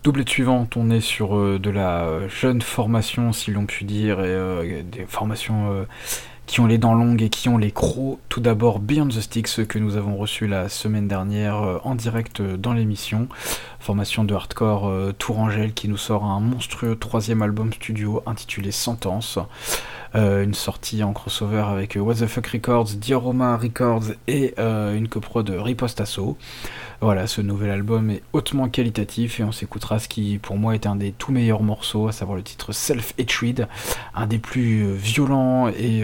doublette suivante, on est sur de la jeune formation, si l'on peut dire, et des formations qui ont les dents longues et qui ont les crocs. Tout d'abord, Beyond the Sticks, que nous avons reçu la semaine dernière en direct dans l'émission. Formation de hardcore Tourangelle qui nous sort un monstrueux troisième album studio intitulé Sentence. Une sortie en crossover avec What the Fuck Records, Diorama Records et une coprod de Riposte Asso. Voilà, ce nouvel album est hautement qualitatif et on s'écoutera ce qui pour moi est un des tout meilleurs morceaux, à savoir le titre Self-Hatred, un des plus violents et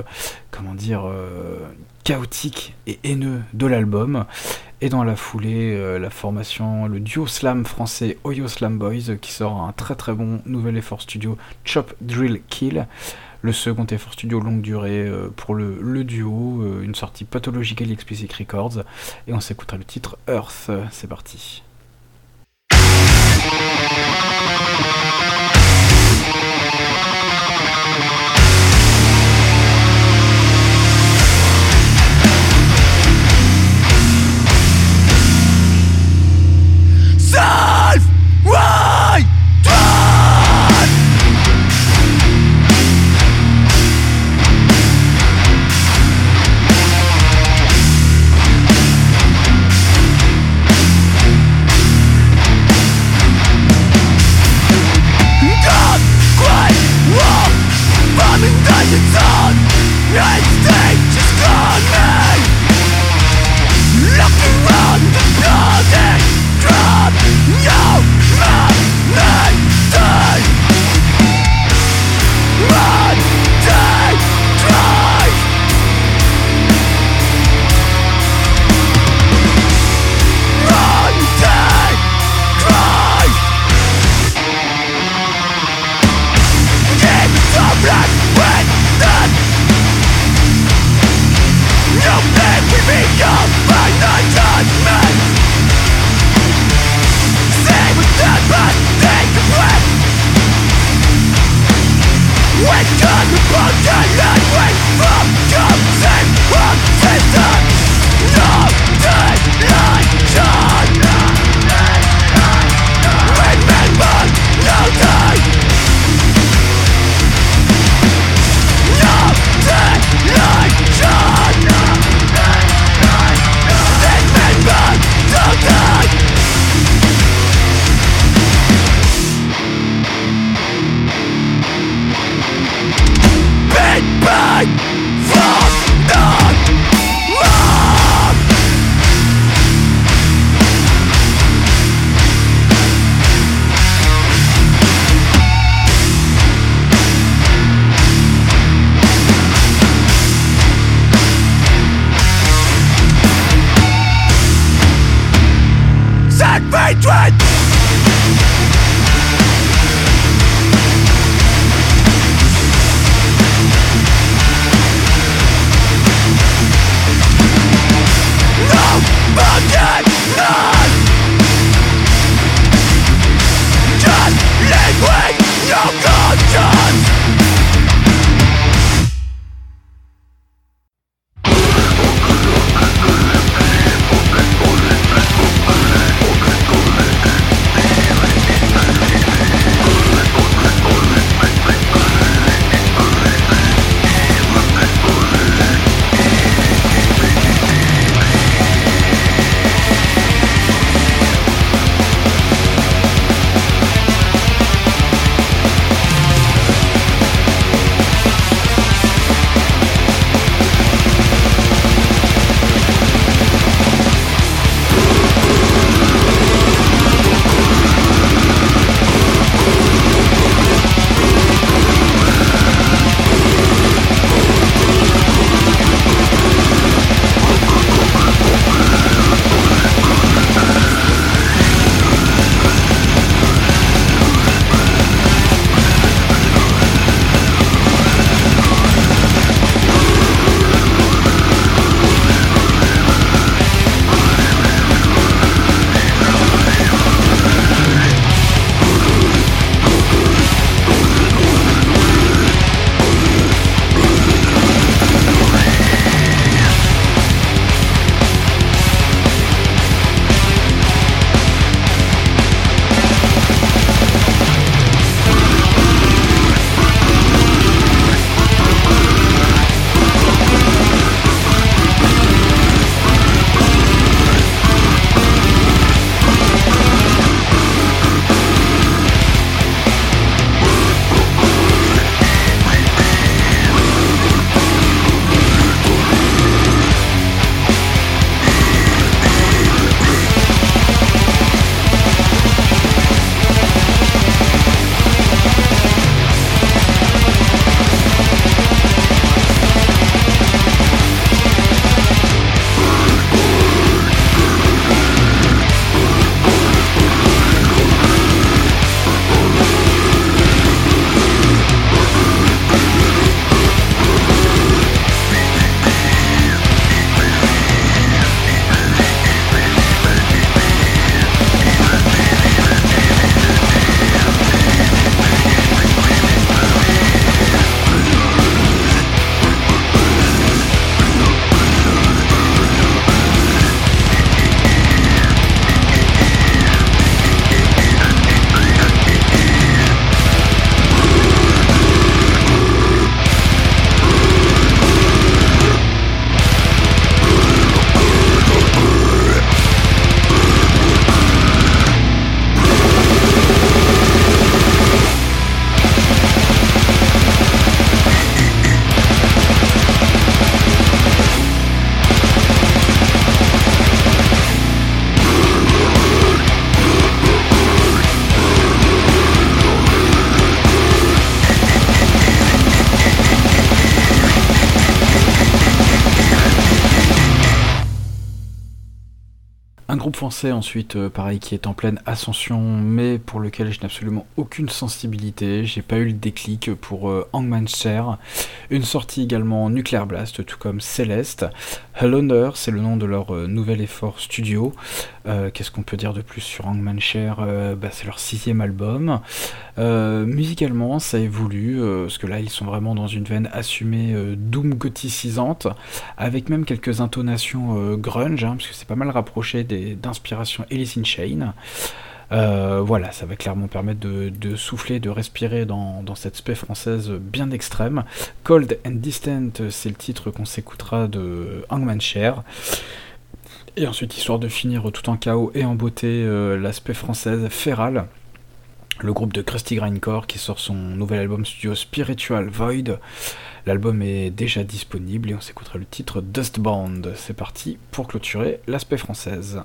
chaotiques et haineux de l'album. Et dans la foulée, la formation, le duo slam français Oyo Slam Boys qui sort un très très bon nouvel effort studio Chop Drill Kill. Le second effort studio longue durée pour le duo, une sortie Pathological Explicit Records, et on s'écoutera le titre Earth, c'est parti. Self! Why? français ensuite, pareil, qui est en pleine ascension, mais pour lequel je n'ai absolument aucune sensibilité. J'ai pas eu le déclic pour Hangman's Chair. Une sortie également Nuclear Blast, tout comme Céleste. Hell on Earth, c'est le nom de leur nouvel effort studio. Qu'est-ce qu'on peut dire de plus sur Hangman's Chair? C'est leur 6e album. Musicalement, ça évolue, parce que là, ils sont vraiment dans une veine assumée doom gothicisante, avec même quelques intonations grunge, parce que c'est pas mal rapproché d'inspiration Alice in Chains. Voilà, ça va clairement permettre de souffler, de respirer dans cette spé française bien extrême. Cold and Distant, c'est le titre qu'on s'écoutera de Hangman's Chair. Et ensuite, histoire de finir tout en chaos et en beauté, l'aspect française Feral, le groupe de Krusty Grindcore qui sort son nouvel album studio Spiritual Void. L'album est déjà disponible et on s'écoutera le titre Dustbound. C'est parti pour clôturer l'aspect française.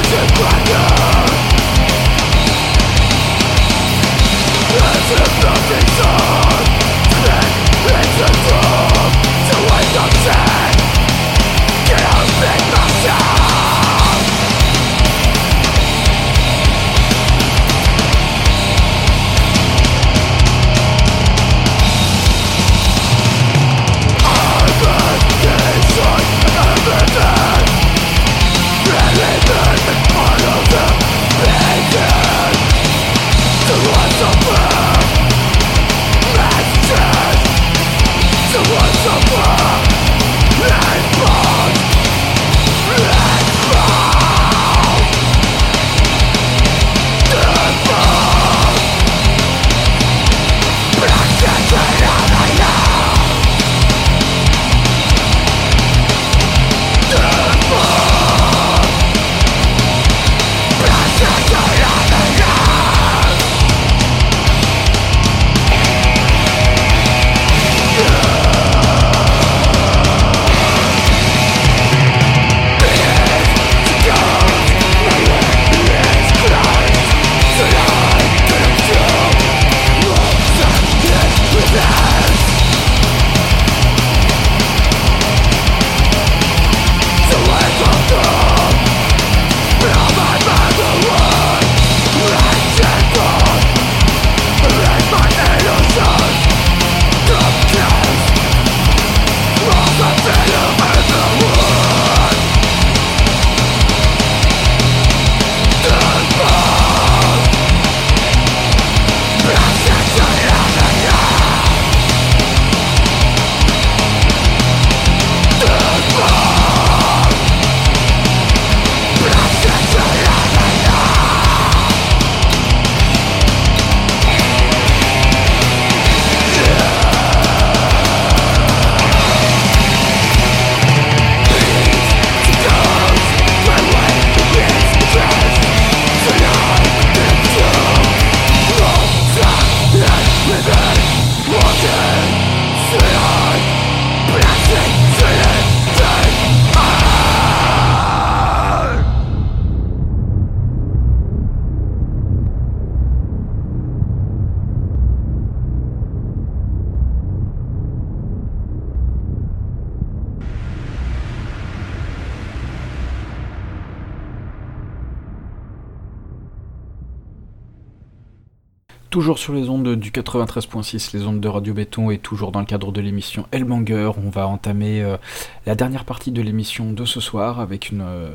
Toujours sur les ondes du 93.6, les ondes de Radio Béton, et toujours dans le cadre de l'émission Hellmonger, on va entamer la dernière partie de l'émission de ce soir avec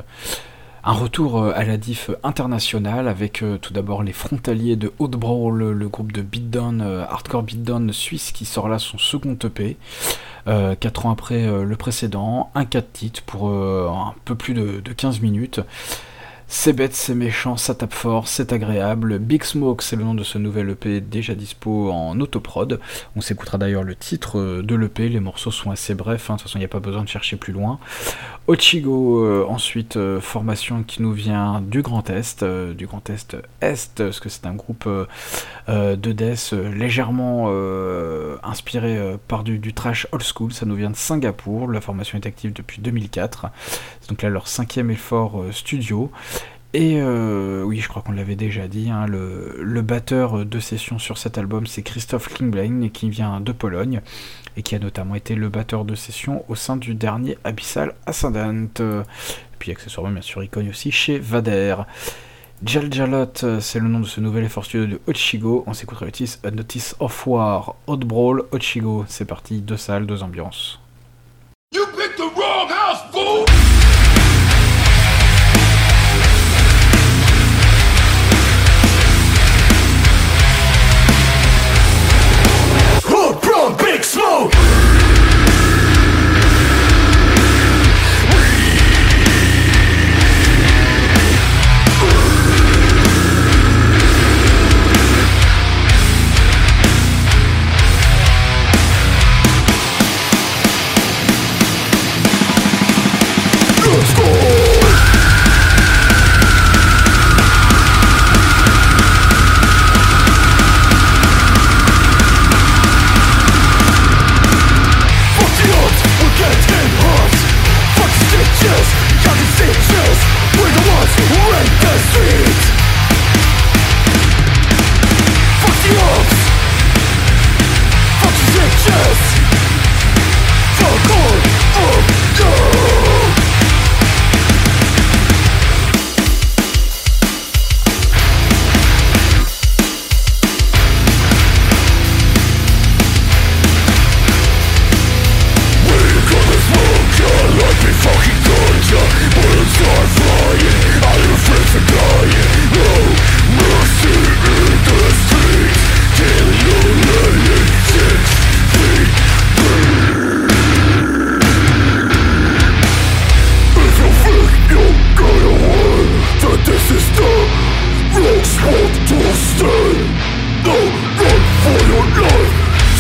un retour à la diff internationale avec tout d'abord les frontaliers de Oddbrawl, le groupe de beatdown, hardcore beatdown suisse qui sort là son second EP. 4 ans après le précédent, un 4 titres pour un peu plus de 15 minutes. C'est bête, c'est méchant, ça tape fort, c'est agréable. Big Smoke, c'est le nom de ce nouvel EP déjà dispo en autoprod. On s'écoutera d'ailleurs le titre de l'EP, les morceaux sont assez brefs, de toute façon il n'y a pas besoin de chercher plus loin. Ochigo, ensuite formation qui nous vient du Grand Est, parce que c'est un groupe de death légèrement inspiré par du trash old school, ça nous vient de Singapour, la formation est active depuis 2004, c'est donc là leur 5e effort studio. Et oui, je crois qu'on l'avait déjà dit, le batteur de session sur cet album, c'est Christophe Klingbein, qui vient de Pologne, et qui a notamment été le batteur de session au sein du dernier Abyssal Ascendant. Et puis accessoirement, bien sûr, il cogne aussi chez Vader. Jaljalot, c'est le nom de ce nouvel effort studio de Ochigo. On s'écoutera le titre A Notice of War, Oddbrawl, Ochigo. C'est parti, 2 salles, 2 ambiances. You picked the wrong house, fool! Big Smoke!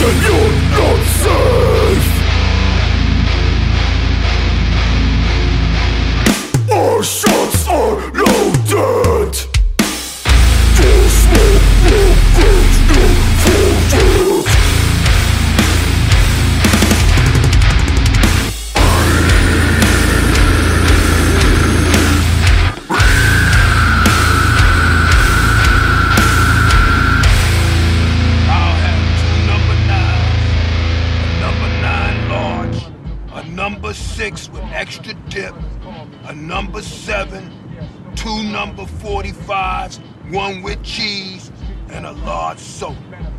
then you're not safe. Our shots are loaded. The smoke will burn you forward. Number 6 with extra dip, a number 7, 2 number 45s, 1 with cheese, and a large soda.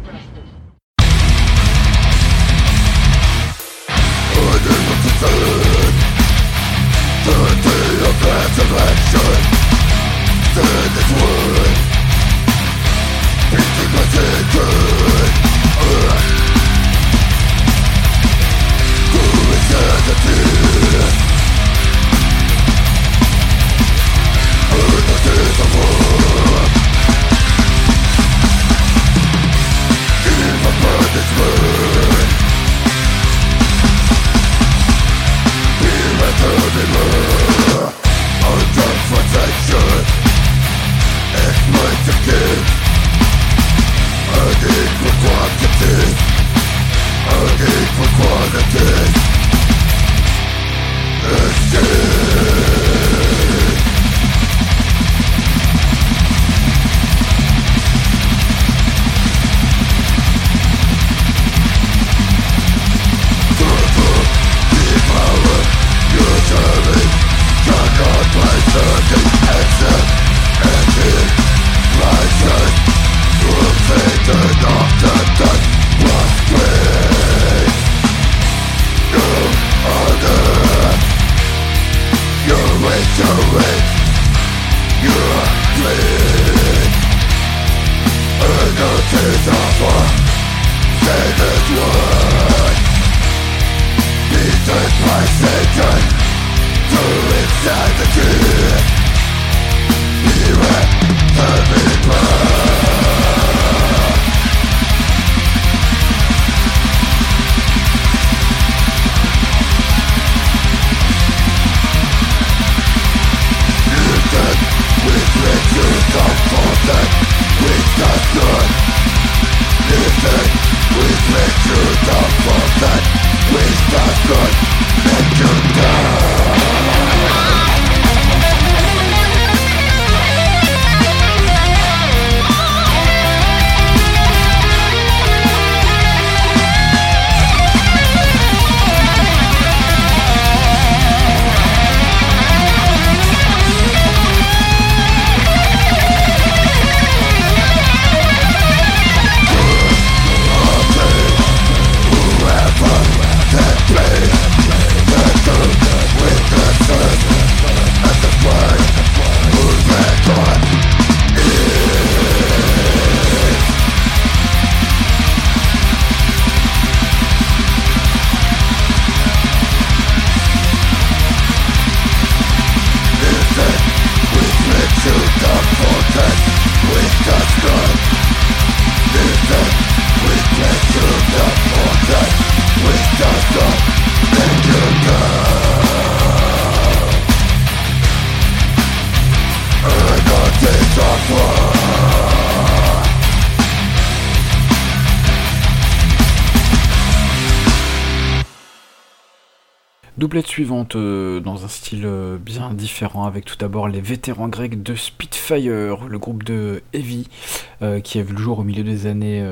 Doublette suivante dans un style bien différent, avec tout d'abord les vétérans grecs de Spitfire, le groupe de heavy qui a vu le jour au milieu des années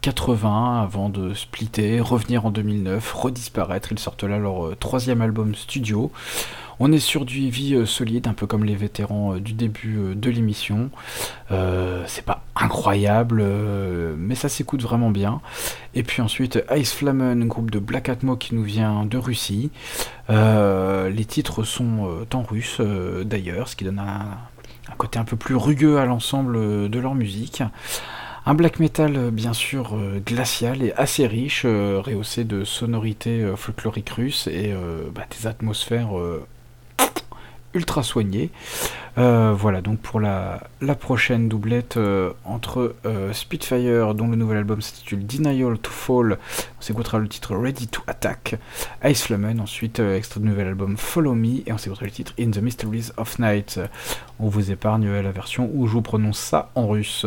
80 avant de splitter, revenir en 2009, redisparaître. Ils sortent là leur troisième album studio. On est sur du heavy solide, un peu comme les vétérans du début de l'émission. C'est pas incroyable, mais ça s'écoute vraiment bien. Et puis ensuite, Ice Flamen, groupe de Black Atmo qui nous vient de Russie. Les titres sont en russe d'ailleurs, ce qui donne un côté un peu plus rugueux à l'ensemble de leur musique. Un black metal bien sûr glacial et assez riche, rehaussé de sonorités folkloriques russes et des atmosphères ultra soigné. Voilà, donc pour la prochaine doublette entre Spitfire, dont le nouvel album s'intitule Denial to Fall, on s'écoutera le titre Ready to Attack, Ice Flamen, ensuite extrait de nouvel album Follow Me, et on s'écoutera le titre In the Mysteries of Night. On vous épargne la version où je vous prononce ça en russe.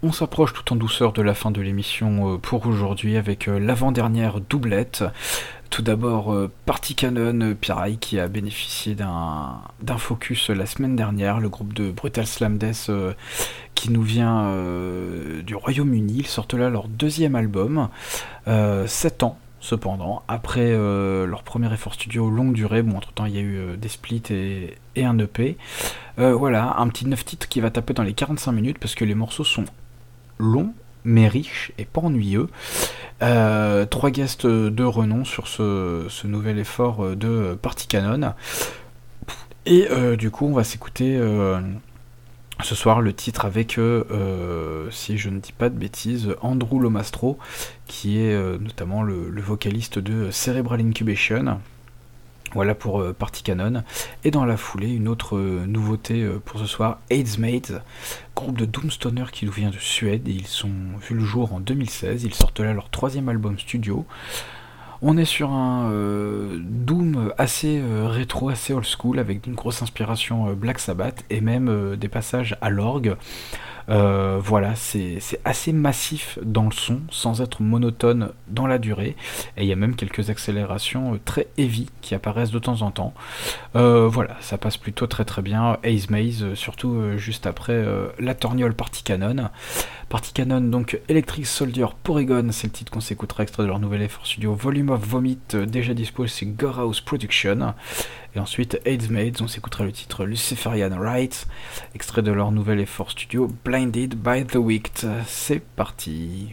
On s'approche tout en douceur de la fin de l'émission pour aujourd'hui avec l'avant-dernière doublette. Tout d'abord, Party Cannon, Piraille, qui a bénéficié d'un focus la semaine dernière, le groupe de Brutal Slam Death qui nous vient du Royaume-Uni. Ils sortent là leur deuxième album, 7 ans cependant, après leur premier effort studio longue durée. Bon, entre temps il y a eu des splits et un EP. Voilà, un petit 9 titres qui va taper dans les 45 minutes parce que les morceaux sont longs mais riches et pas ennuyeux. 3 guests de renom sur ce nouvel effort de Party Cannon. Et du coup on va s'écouter ce soir le titre avec, si je ne dis pas de bêtises, Andrew Lomastro, qui est notamment le vocaliste de Cerebral Incubation. Voilà pour Party Cannon. Et dans la foulée, une autre nouveauté pour ce soir, AIDS Maids, groupe de Doomstoner qui nous vient de Suède. Et ils sont vu le jour en 2016. Ils sortent là leur 3e album studio. On est sur un Doom assez rétro, assez old school, avec une grosse inspiration Black Sabbath et même des passages à l'orgue. Voilà, c'est assez massif dans le son, sans être monotone dans la durée, et il y a même quelques accélérations très heavy qui apparaissent de temps en temps. Voilà, ça passe plutôt très très bien. Ace Maze, surtout juste après la torgnole Party Cannon. Party Cannon, donc Electric Soldier Porygon, c'est le titre qu'on s'écoutera, extrait de leur nouvel effort studio Volume of Vomit, déjà dispo, c'est Gorehouse Production. Et ensuite, AIDS Maids, on s'écoutera le titre Luciferian Rights, extrait de leur nouvel effort studio Blinded by the Wicked. C'est parti.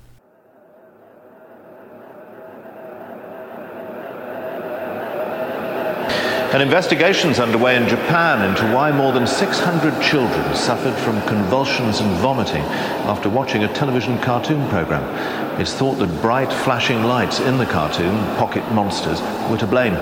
An investigation is underway in Japan into why more than 600 children suffered from convulsions and vomiting after watching a television cartoon program. It's thought that bright flashing lights in the cartoon, Pocket Monsters, were to blame.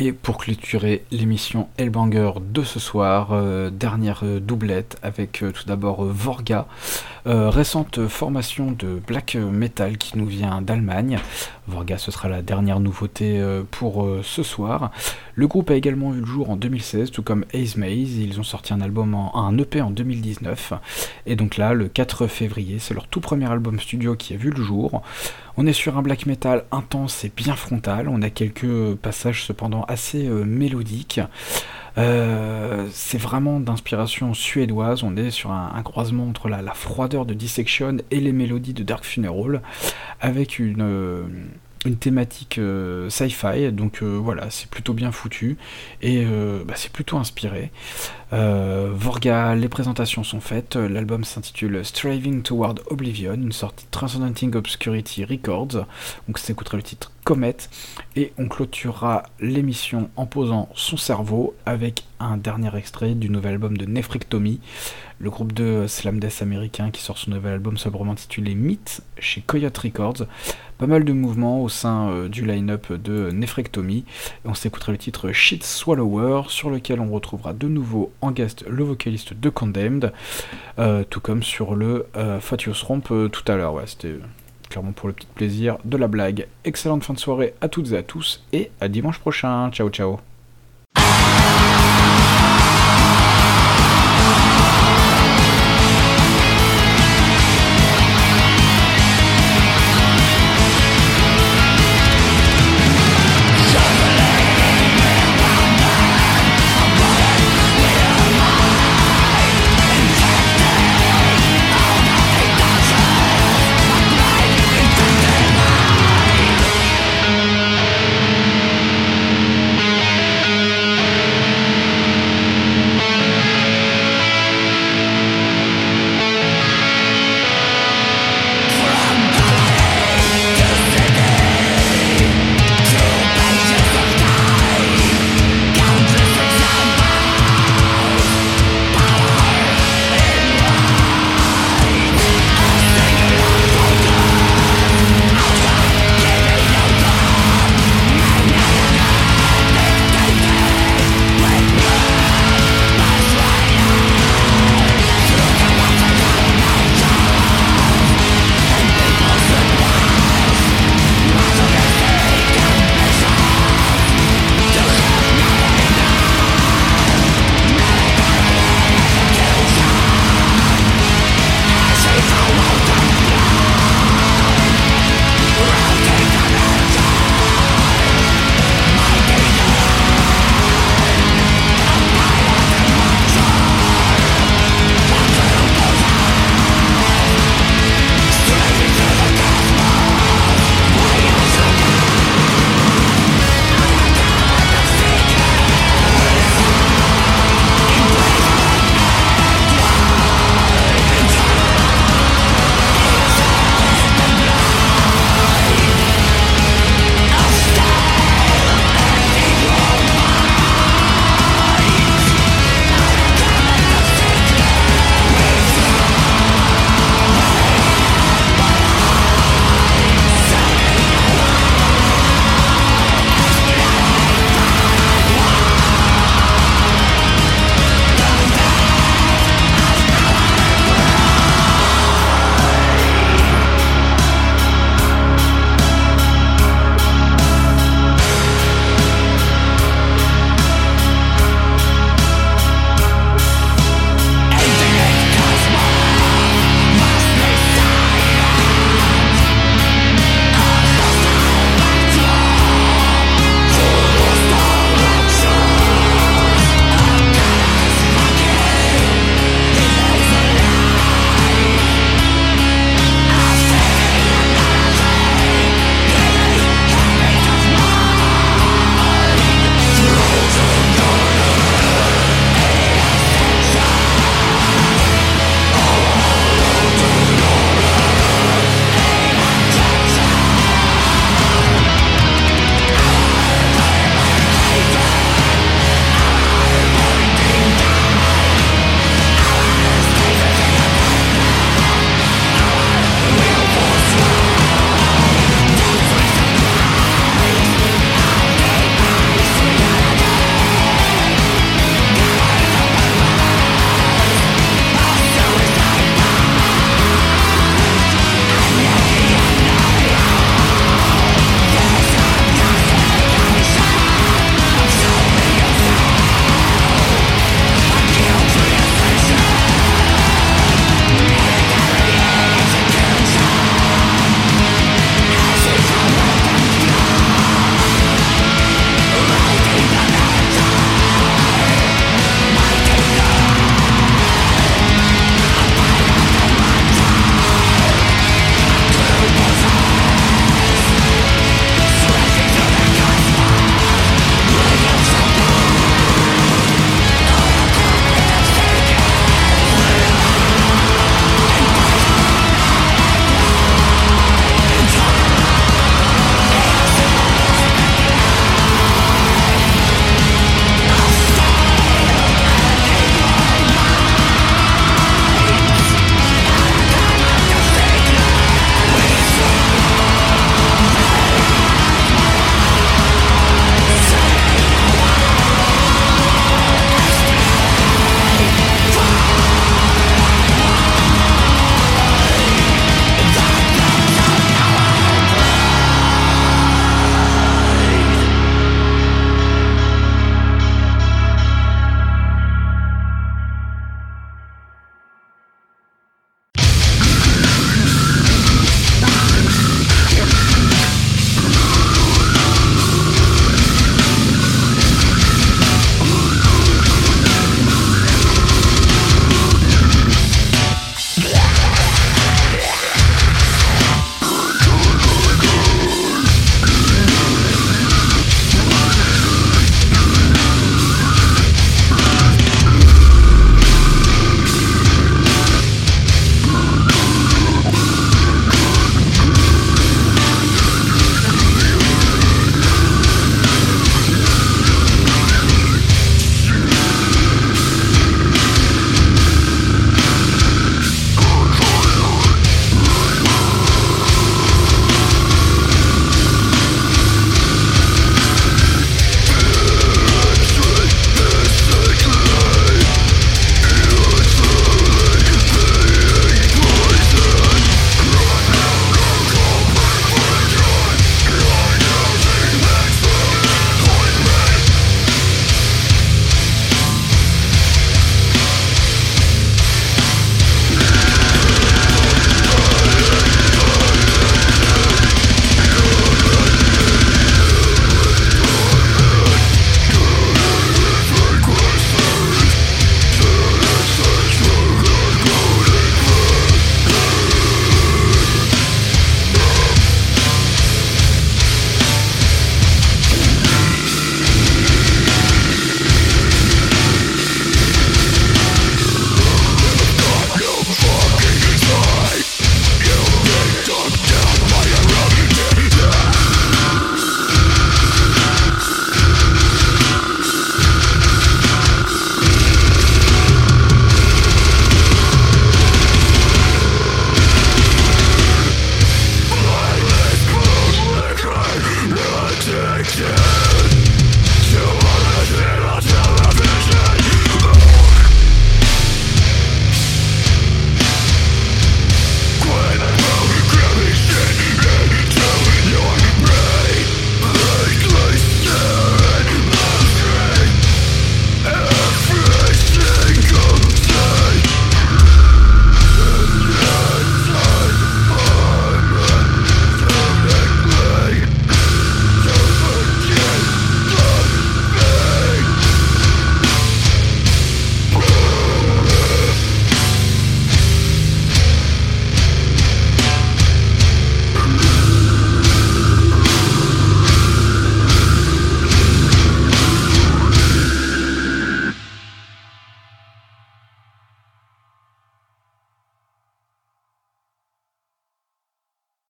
Et pour clôturer l'émission Hellbanger de ce soir, dernière doublette avec tout d'abord Vorga, récente formation de black metal qui nous vient d'Allemagne. Vorga, ce sera la dernière nouveauté pour ce soir. Le groupe a également vu le jour en 2016, tout comme Haze Maze. Ils ont sorti un EP en 2019. Et donc là, le 4 février, c'est leur tout premier album studio qui a vu le jour. On est sur un black metal intense et bien frontal. On a quelques passages cependant assez mélodiques. C'est vraiment d'inspiration suédoise. On est sur un croisement entre la froideur de Dissection et les mélodies de Dark Funeral, avec une thématique sci-fi, donc voilà, c'est plutôt bien foutu et c'est plutôt inspiré. Vorga, les présentations sont faites, l'album s'intitule Striving Toward Oblivion, une sortie de Transcending Obscurity Records, donc s'écoutera le titre Comet, et on clôturera l'émission en posant son cerveau avec un dernier extrait du nouvel album de Nephrectomy, le groupe de slam death américain qui sort son nouvel album sobrement intitulé Myth chez Coyote Records. Pas mal de mouvements au sein du line-up de Nephrectomy, et on s'écoutera le titre Shit Swallower, sur lequel on retrouvera de nouveau en guest le vocaliste de Condemned, tout comme sur le Fatios Romp tout à l'heure. Ouais, c'était clairement pour le petit plaisir de la blague. Excellente fin de soirée à toutes et à tous, et à dimanche prochain. Ciao ciao.